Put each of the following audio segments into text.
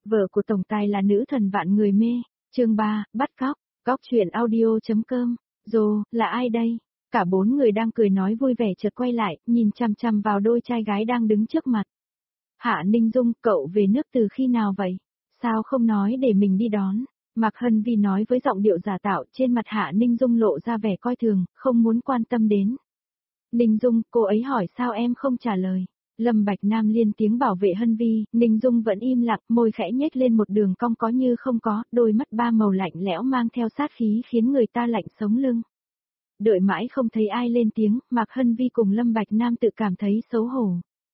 Vợ của tổng tài là nữ thần vạn người mê. Chương 3, bắt cóc. Cóc truyện audio.com. Dồ, là ai đây? Cả bốn người đang cười nói vui vẻ chợt quay lại, nhìn chằm chằm vào đôi trai gái đang đứng trước mặt. Hạ Ninh Dung, cậu về nước từ khi nào vậy? Sao không nói để mình đi đón? Mạc Hân Vi nói với giọng điệu giả tạo, trên mặt Hạ Ninh Dung lộ ra vẻ coi thường, không muốn quan tâm đến. Ninh Dung, cô ấy hỏi sao em không trả lời. Lâm Bạch Nam liên tiếng bảo vệ Hân Vi, Ninh Dung vẫn im lặng, môi khẽ nhếch lên một đường cong có như không có, đôi mắt ba màu lạnh lẽo mang theo sát khí khiến người ta lạnh sống lưng. Đợi mãi không thấy ai lên tiếng, Mạc Hân Vi cùng Lâm Bạch Nam tự cảm thấy xấu hổ.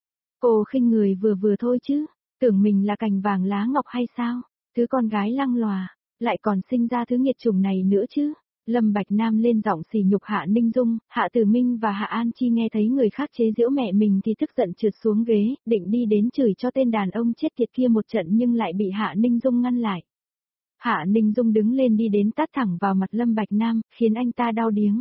Cô khinh người vừa vừa thôi chứ, tưởng mình là cành vàng lá ngọc hay sao, thứ con gái lăng lòa, lại còn sinh ra thứ nghiệt chủng này nữa chứ. Lâm Bạch Nam lên giọng sỉ nhục Hạ Ninh Dung, Hạ Tử Minh và Hạ An Chi nghe thấy người khác chế giễu mẹ mình thì tức giận trượt xuống ghế, định đi đến chửi cho tên đàn ông chết tiệt kia một trận nhưng lại bị Hạ Ninh Dung ngăn lại. Hạ Ninh Dung đứng lên đi đến tát thẳng vào mặt Lâm Bạch Nam, khiến anh ta đau điếng.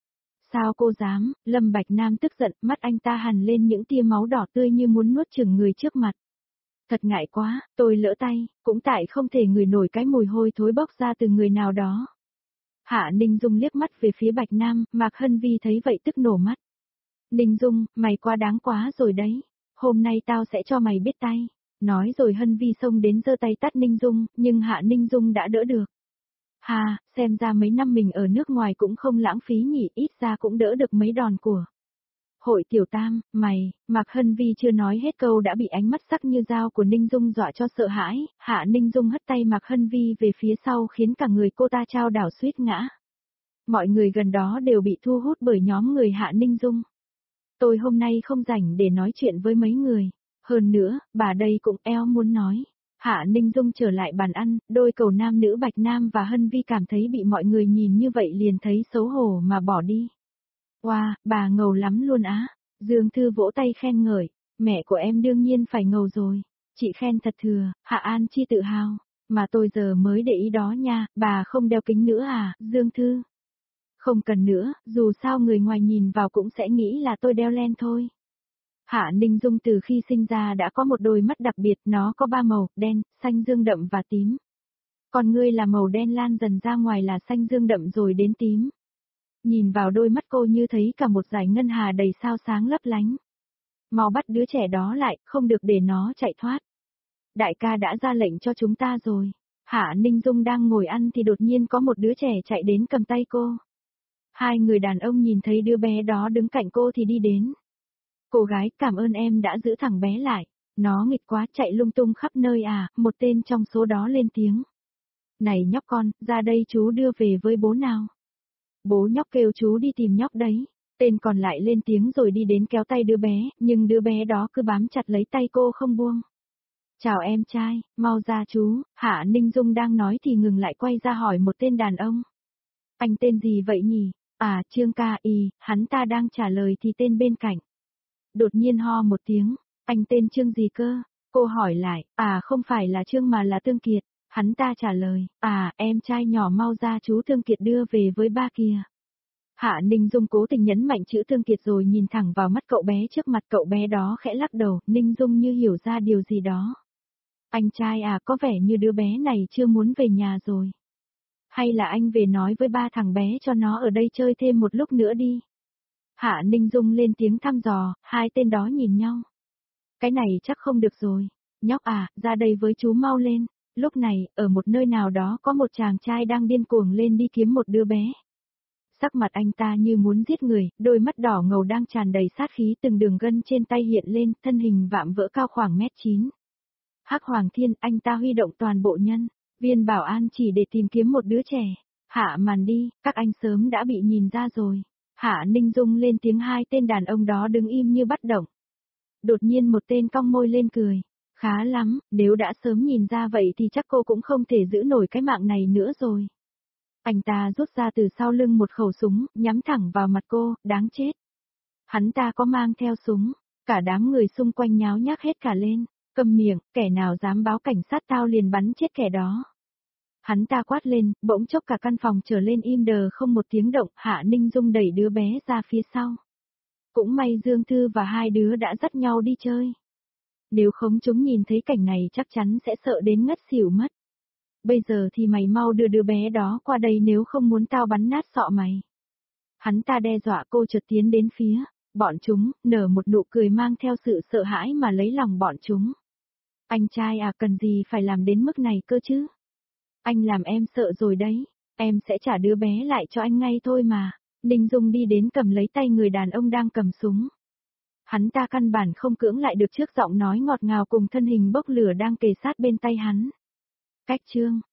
Sao cô dám? Lâm Bạch Nam tức giận, mắt anh ta hằn lên những tia máu đỏ tươi như muốn nuốt chửng người trước mặt. Thật ngại quá, tôi lỡ tay, cũng tại không thể ngửi nổi cái mùi hôi thối bốc ra từ người nào đó. Hạ Ninh Dung liếc mắt về phía Bạch Nam, Mạc Hân Vi thấy vậy tức nổ mắt. Ninh Dung, mày quá đáng quá rồi đấy, hôm nay tao sẽ cho mày biết tay. Nói rồi Hân Vi xông đến giơ tay tát Ninh Dung, nhưng Hạ Ninh Dung đã đỡ được. Hà, xem ra mấy năm mình ở nước ngoài cũng không lãng phí nhỉ, ít ra cũng đỡ được mấy đòn của. Hội Tiểu Tam, mày, Mạc Hân Vi chưa nói hết câu đã bị ánh mắt sắc như dao của Ninh Dung dọa cho sợ hãi, Hạ Ninh Dung hất tay Mạc Hân Vi về phía sau khiến cả người cô ta trao đảo suýt ngã. Mọi người gần đó đều bị thu hút bởi nhóm người Hạ Ninh Dung. Tôi hôm nay không rảnh để nói chuyện với mấy người, hơn nữa, bà đây cũng eo muốn nói. Hạ Ninh Dung trở lại bàn ăn, đôi cầu nam nữ Bạch Nam và Hân Vi cảm thấy bị mọi người nhìn như vậy liền thấy xấu hổ mà bỏ đi. Wow, bà ngầu lắm luôn á. Dương Thư vỗ tay khen ngợi, mẹ của em đương nhiên phải ngầu rồi. Chị khen thật thừa, Hạ An Chi tự hào. Mà tôi giờ mới để ý đó nha, bà không đeo kính nữa à, Dương Thư? Không cần nữa, dù sao người ngoài nhìn vào cũng sẽ nghĩ là tôi đeo len thôi. Hạ Ninh Dung từ khi sinh ra đã có một đôi mắt đặc biệt, nó có ba màu, đen, xanh dương đậm và tím. Còn ngươi là màu đen lan dần ra ngoài là xanh dương đậm rồi đến tím. Nhìn vào đôi mắt cô như thấy cả một dải ngân hà đầy sao sáng lấp lánh. Mau bắt đứa trẻ đó lại, không được để nó chạy thoát. Đại ca đã ra lệnh cho chúng ta rồi. Hạ Ninh Dung đang ngồi ăn thì đột nhiên có một đứa trẻ chạy đến cầm tay cô. Hai người đàn ông nhìn thấy đứa bé đó đứng cạnh cô thì đi đến. Cô gái, cảm ơn em đã giữ thằng bé lại. Nó nghịch quá chạy lung tung khắp nơi à, một tên trong số đó lên tiếng. Này nhóc con, ra đây chú đưa về với bố nào. Bố nhóc kêu chú đi tìm nhóc đấy. Tên còn lại lên tiếng rồi đi đến kéo tay đứa bé, nhưng đứa bé đó cứ bám chặt lấy tay cô không buông. Chào em trai, mau ra chú. Hạ Ninh Dung đang nói thì ngừng lại quay ra hỏi một tên đàn ông. Anh tên gì vậy nhỉ? À, Trương Ca Y, hắn ta đang trả lời thì tên bên cạnh. Đột nhiên ho một tiếng, anh tên Trương gì cơ? Cô hỏi lại, à không phải là Trương mà là Tương Kiệt. Hắn ta trả lời, à em trai nhỏ mau ra chú Tương Kiệt đưa về với ba kìa. Hạ Ninh Dung cố tình nhấn mạnh chữ Tương Kiệt rồi nhìn thẳng vào mắt cậu bé trước mặt, cậu bé đó khẽ lắc đầu, Ninh Dung như hiểu ra điều gì đó. Anh trai à, có vẻ như đứa bé này chưa muốn về nhà rồi. Hay là anh về nói với ba thằng bé cho nó ở đây chơi thêm một lúc nữa đi. Hạ Ninh Dung lên tiếng thăm dò, hai tên đó nhìn nhau. Cái này chắc không được rồi. Nhóc à, ra đây với chú mau lên. Lúc này, ở một nơi nào đó có một chàng trai đang điên cuồng lên đi kiếm một đứa bé. Sắc mặt anh ta như muốn giết người, đôi mắt đỏ ngầu đang tràn đầy sát khí, từng đường gân trên tay hiện lên, thân hình vạm vỡ cao khoảng 1m9. Hắc Hoàng Thiên, anh ta huy động toàn bộ nhân viên bảo an chỉ để tìm kiếm một đứa trẻ. Hạ màn đi, các anh sớm đã bị nhìn ra rồi. Hạ Ninh Dung lên tiếng, hai tên đàn ông đó đứng im như bất động. Đột nhiên một tên cong môi lên cười. Khá lắm, nếu đã sớm nhìn ra vậy thì chắc cô cũng không thể giữ nổi cái mạng này nữa rồi. Anh ta rút ra từ sau lưng một khẩu súng, nhắm thẳng vào mặt cô, đáng chết. Hắn ta có mang theo súng, cả đám người xung quanh nháo nhác hết cả lên. Câm miệng, kẻ nào dám báo cảnh sát tao liền bắn chết kẻ đó. Hắn ta quát lên, bỗng chốc cả căn phòng trở lên im đờ không một tiếng động, Hạ Ninh Dung đẩy đứa bé ra phía sau. Cũng may Dương Thư và hai đứa đã dắt nhau đi chơi. Nếu không chúng nhìn thấy cảnh này chắc chắn sẽ sợ đến ngất xỉu mất. Bây giờ thì mày mau đưa đứa bé đó qua đây nếu không muốn tao bắn nát sọ mày. Hắn ta đe dọa cô chợt tiến đến phía, bọn chúng, nở một nụ cười mang theo sự sợ hãi mà lấy lòng bọn chúng. Anh trai à, cần gì phải làm đến mức này cơ chứ? Anh làm em sợ rồi đấy, em sẽ trả đứa bé lại cho anh ngay thôi mà. Ninh Dung đi đến cầm lấy tay người đàn ông đang cầm súng. Hắn ta căn bản không cưỡng lại được trước giọng nói ngọt ngào cùng thân hình bốc lửa đang kề sát bên tay hắn. Cách chương